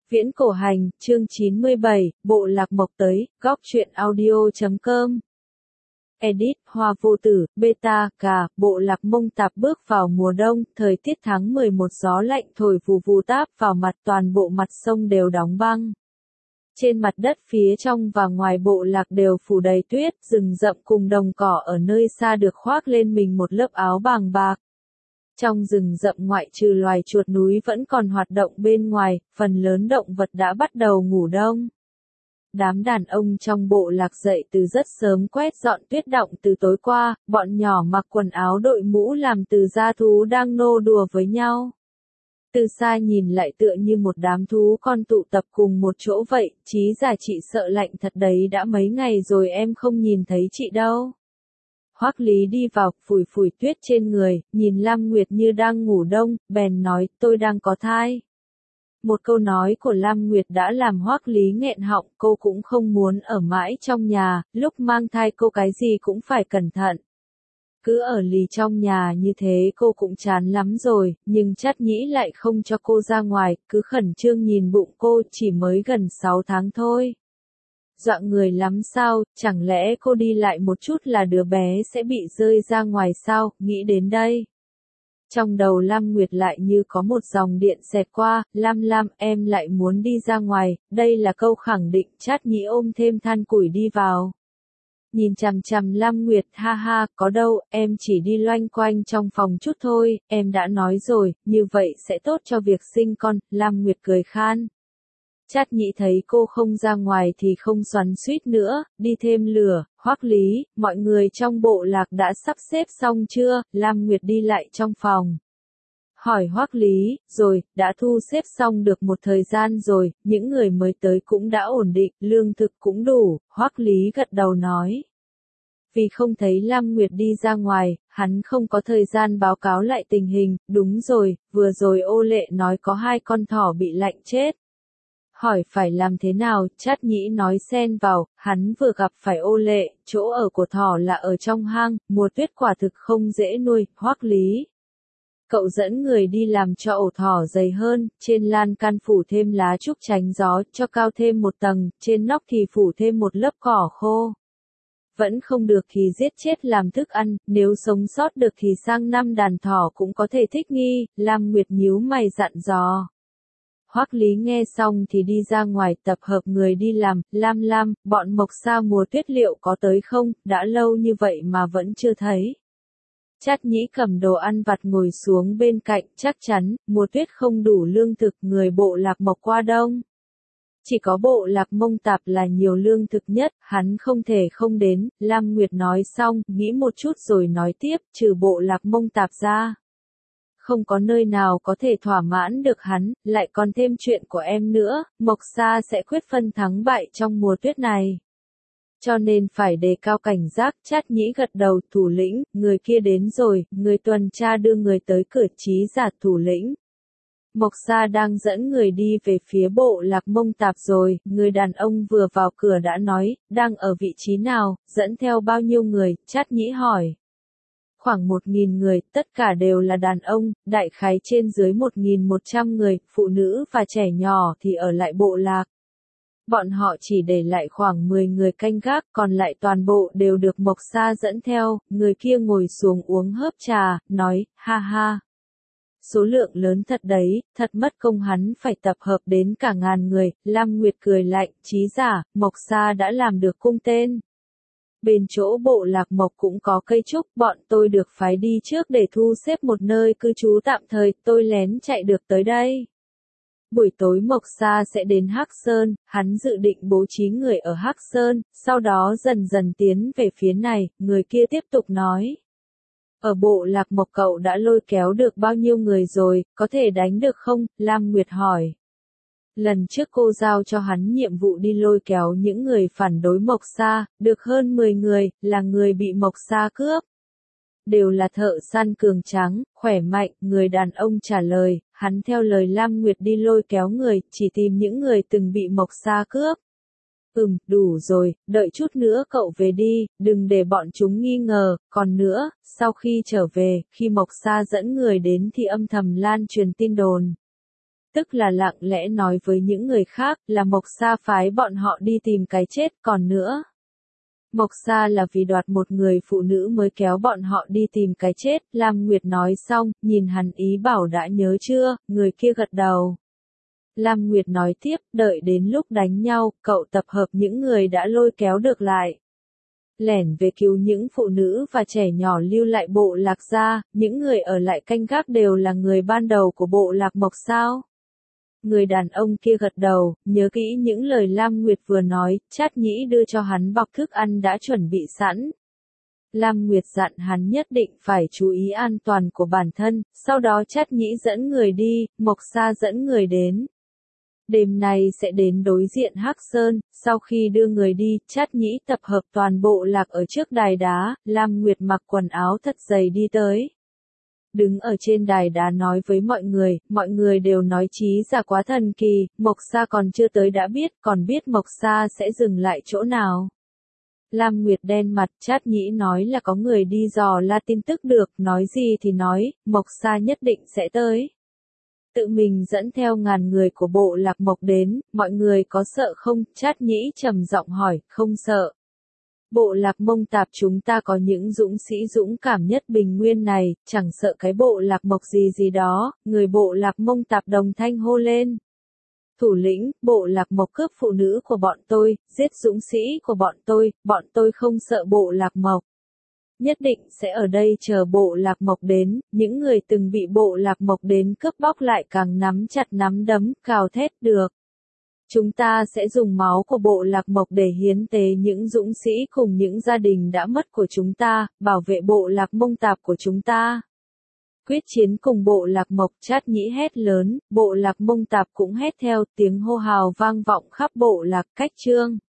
Viễn cổ hành, chương 97, bộ lạc mộc tới, góc truyện audio.com. Edit, Hoa vô tử, beta, cà, bộ lạc Mông Tạp bước vào mùa đông, thời tiết tháng 11 gió lạnh thổi vù vù táp vào mặt, toàn bộ mặt sông đều đóng băng. Trên mặt đất phía trong và ngoài bộ lạc đều phủ đầy tuyết, rừng rậm cùng đồng cỏ ở nơi xa được khoác lên mình một lớp áo bàng bạc. Trong rừng rậm ngoại trừ loài chuột núi vẫn còn hoạt động bên ngoài, phần lớn động vật đã bắt đầu ngủ đông. Đám đàn ông trong bộ lạc dậy từ rất sớm quét dọn tuyết đọng từ tối qua, bọn nhỏ mặc quần áo đội mũ làm từ da thú đang nô đùa với nhau. Từ xa nhìn lại tựa như một đám thú con tụ tập cùng một chỗ vậy, Chí già chị sợ lạnh thật đấy, đã mấy ngày rồi em không nhìn thấy chị đâu. Hoắc Lý đi vào, phủi phủi tuyết trên người, nhìn Lam Nguyệt như đang ngủ đông, bèn nói, tôi đang có thai. Một câu nói của Lam Nguyệt đã làm Hoắc Lý nghẹn họng, cô cũng không muốn ở mãi trong nhà, lúc mang thai cô cái gì cũng phải cẩn thận. Cứ ở lì trong nhà như thế cô cũng chán lắm rồi, nhưng Trát Nhĩ lại không cho cô ra ngoài, cứ khẩn trương nhìn bụng cô, chỉ mới gần 6 tháng thôi. Dọa người lắm sao, chẳng lẽ cô đi lại một chút là đứa bé sẽ bị rơi ra ngoài sao, nghĩ đến đây. Trong đầu Lam Nguyệt lại như có một dòng điện xẹt qua, Lam em lại muốn đi ra ngoài, đây là câu khẳng định. Trát Nhĩ ôm thêm than củi đi vào. Nhìn chằm chằm Lam Nguyệt, ha ha, có đâu, em chỉ đi loanh quanh trong phòng chút thôi, em đã nói rồi, như vậy sẽ tốt cho việc sinh con. Lam Nguyệt cười khan. Trát Nhĩ thấy cô không ra ngoài thì không xoắn xuýt nữa, đi thêm lửa. Hoắc Lý, mọi người trong bộ lạc đã sắp xếp xong chưa? Lam Nguyệt đi lại trong phòng. Hỏi Hoắc Lý, rồi, đã thu xếp xong được một thời gian rồi, những người mới tới cũng đã ổn định, lương thực cũng đủ. Hoắc Lý gật đầu nói. Vì không thấy Lam Nguyệt đi ra ngoài, hắn không có thời gian báo cáo lại tình hình. Đúng rồi, vừa rồi Ô Lệ nói có 2 con thỏ bị lạnh chết. Hỏi phải làm thế nào, Trát Nhĩ nói xen vào, hắn vừa gặp phải Ô Lệ, chỗ ở của thỏ là ở trong hang, mùa tuyết quả thực không dễ nuôi. Hoắc Lý. Cậu dẫn người đi làm cho ổ thỏ dày hơn, trên lan can phủ thêm lá trúc tránh gió, cho cao thêm một tầng, trên nóc thì phủ thêm một lớp cỏ khô. Vẫn không được thì giết chết làm thức ăn, nếu sống sót được thì sang năm đàn thỏ cũng có thể thích nghi. Lam Nguyệt nhíu mày dặn dò. Hoắc Lý nghe xong thì đi ra ngoài tập hợp người đi làm. Lam, bọn Mộc Sa mùa tuyết liệu có tới không, đã lâu như vậy mà vẫn chưa thấy. Trát Nhĩ cầm đồ ăn vặt ngồi xuống bên cạnh, chắc chắn, mùa tuyết không đủ lương thực, người bộ lạc Mộc qua đông. Chỉ có bộ lạc Mông Tạp là nhiều lương thực nhất, hắn không thể không đến. Lam Nguyệt nói xong, nghĩ một chút rồi nói tiếp, trừ bộ lạc Mông Tạp ra. Không có nơi nào có thể thỏa mãn được hắn, lại còn thêm chuyện của em nữa, Mộc Sa sẽ quyết phân thắng bại trong mùa tuyết này. Cho nên phải đề cao cảnh giác. Trát Nhĩ gật đầu, thủ lĩnh, người kia đến rồi, người tuần tra đưa người tới cửa. Chí giả, thủ lĩnh. Mộc Sa đang dẫn người đi về phía bộ lạc Mông Tạp rồi, người đàn ông vừa vào cửa đã nói, đang ở vị trí nào, dẫn theo bao nhiêu người, Trát Nhĩ hỏi. Khoảng 1.000 người, tất cả đều là đàn ông, đại khái trên dưới 1.100 người, phụ nữ và trẻ nhỏ thì ở lại bộ lạc. Bọn họ chỉ để lại khoảng 10 người canh gác, còn lại toàn bộ đều được Mộc Sa dẫn theo. Người kia ngồi xuống uống hớp trà, nói, ha ha. Số lượng lớn thật đấy, thật mất công hắn phải tập hợp đến cả ngàn người. Lam Nguyệt cười lạnh, Chí giả, Mộc Sa đã làm được cung tên. Bên chỗ bộ lạc Mộc cũng có cây trúc, bọn tôi được phái đi trước để thu xếp một nơi cư trú tạm thời, tôi lén chạy được tới đây. Buổi tối Mộc Sa sẽ đến Hắc Sơn, hắn dự định bố trí người ở Hắc Sơn, sau đó dần dần tiến về phía này. Người kia tiếp tục nói. Ở bộ lạc Mộc cậu đã lôi kéo được bao nhiêu người rồi, có thể đánh được không? Lam Nguyệt hỏi. Lần trước cô giao cho hắn nhiệm vụ đi lôi kéo những người phản đối Mộc Sa, được hơn 10 người, là người bị Mộc Sa cướp. Đều là thợ săn cường tráng, khỏe mạnh, người đàn ông trả lời, hắn theo lời Lam Nguyệt đi lôi kéo người, chỉ tìm những người từng bị Mộc Sa cướp. Đủ rồi, đợi chút nữa cậu về đi, đừng để bọn chúng nghi ngờ. Còn nữa, sau khi trở về, khi Mộc Sa dẫn người đến thì âm thầm lan truyền tin đồn. tức là lặng lẽ nói với những người khác là Mộc Sa phái bọn họ đi tìm cái chết, còn nữa. Mộc Sa là vì đoạt một người phụ nữ mới kéo bọn họ đi tìm cái chết, Lam Nguyệt nói xong, nhìn hắn ý bảo đã nhớ chưa, người kia gật đầu. Lam Nguyệt nói tiếp, đợi đến lúc đánh nhau, cậu tập hợp những người đã lôi kéo được lại. Lẻn về cứu những phụ nữ và trẻ nhỏ lưu lại bộ lạc ra, những người ở lại canh gác đều là người ban đầu của bộ lạc Mộc sao? Người đàn ông kia gật đầu, nhớ kỹ những lời Lam Nguyệt vừa nói, Trát Nhĩ đưa cho hắn bọc thức ăn đã chuẩn bị sẵn. Lam Nguyệt dặn hắn nhất định phải chú ý an toàn của bản thân, sau đó Trát Nhĩ dẫn người đi, Mộc Sa dẫn người đến. Đêm nay sẽ đến đối diện Hắc Sơn, sau khi đưa người đi, Trát Nhĩ tập hợp toàn bộ lạc ở trước đài đá, Lam Nguyệt mặc quần áo thật dày đi tới. Đứng ở trên đài đá nói với mọi người đều nói trí giả quá thần kỳ, Mộc Sa còn chưa tới đã biết, còn biết Mộc Sa sẽ dừng lại chỗ nào. Lam Nguyệt đen mặt, Trát Nhĩ nói là có người đi dò la tin tức được, nói gì thì nói, Mộc Sa nhất định sẽ tới. Tự mình dẫn theo ngàn người của bộ lạc Mộc đến, mọi người có sợ không? Trát Nhĩ trầm giọng hỏi, không sợ. Bộ lạc Mông Tạp chúng ta có những dũng sĩ dũng cảm nhất Bình Nguyên này, chẳng sợ cái bộ lạc Mộc gì đó, người bộ lạc Mông Tạp đồng thanh hô lên. Thủ lĩnh, bộ lạc Mộc cướp phụ nữ của bọn tôi, giết dũng sĩ của bọn tôi không sợ bộ lạc Mộc. Nhất định sẽ ở đây chờ bộ lạc Mộc đến, những người từng bị bộ lạc Mộc đến cướp bóc lại càng nắm chặt nắm đấm, cào thét được. Chúng ta sẽ dùng máu của bộ lạc Mộc để hiến tế những dũng sĩ cùng những gia đình đã mất của chúng ta, bảo vệ bộ lạc Mông Tạp của chúng ta. Quyết chiến cùng bộ lạc Mộc, Trát Nhĩ hét lớn, bộ lạc Mông Tạp cũng hét theo, tiếng hô hào vang vọng khắp bộ lạc. Cách chương